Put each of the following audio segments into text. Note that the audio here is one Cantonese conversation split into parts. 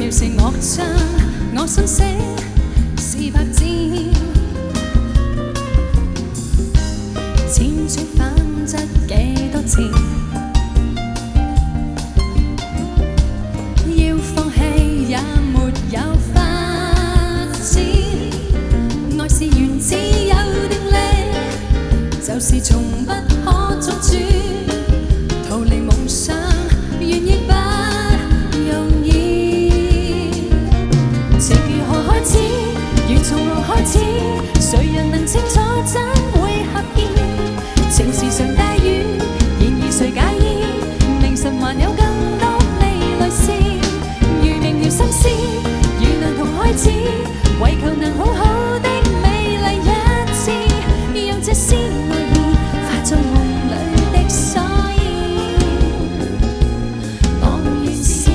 要是樂章，我信寫是白紙，輾轉反側幾多次，要放棄也沒有法子，愛是原只有定理，就是從不可中斷，逃離夢想，願亦不容易。情如何開始，如從何開始，誰人能清楚怎會合意？情時常帶雨，然而誰介意？明晨還有更多未來事，如明了心思，如能同開始，為求能好好的美麗一次，讓這絲愛意化作夢裏的所以，我願是。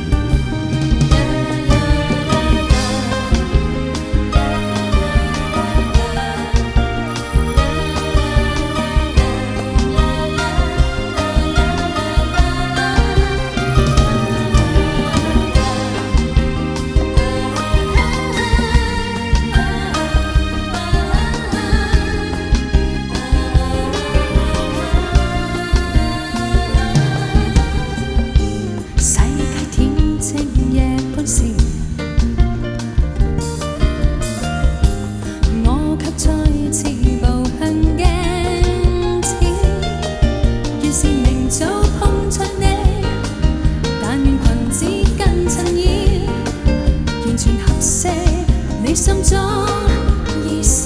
你心中意思，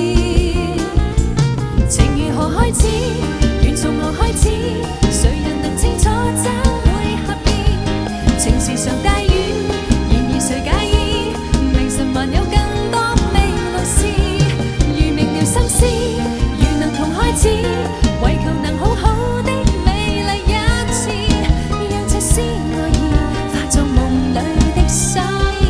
情如何開始，緣從何開始，誰人能清楚怎會合意？情時常帶雨，然而誰介意？明晨還有更多未來事，如明了心思，如能同開始，為求能好好的美麗一次，讓這絲愛意化作夢裏的所以。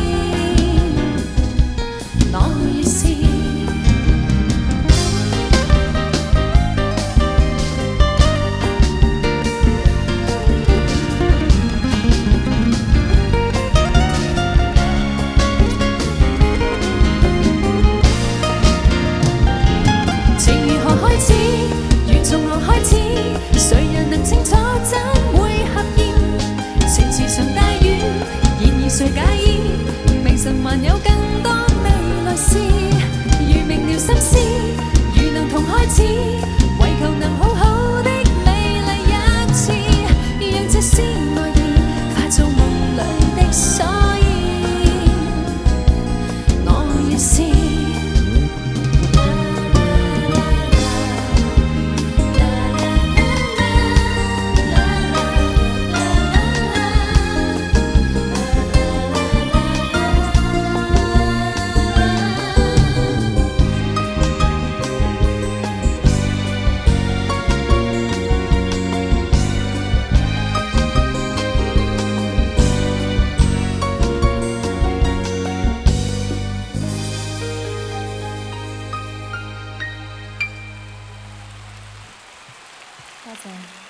從何開始，誰人能清楚怎會合意？情時常帶雨，然而誰介意？明晨還有更多未來事，如明了心思，如能同開始，為求能好好的美麗一次，讓這絲愛意化作夢裏的所以，我願是。多謝。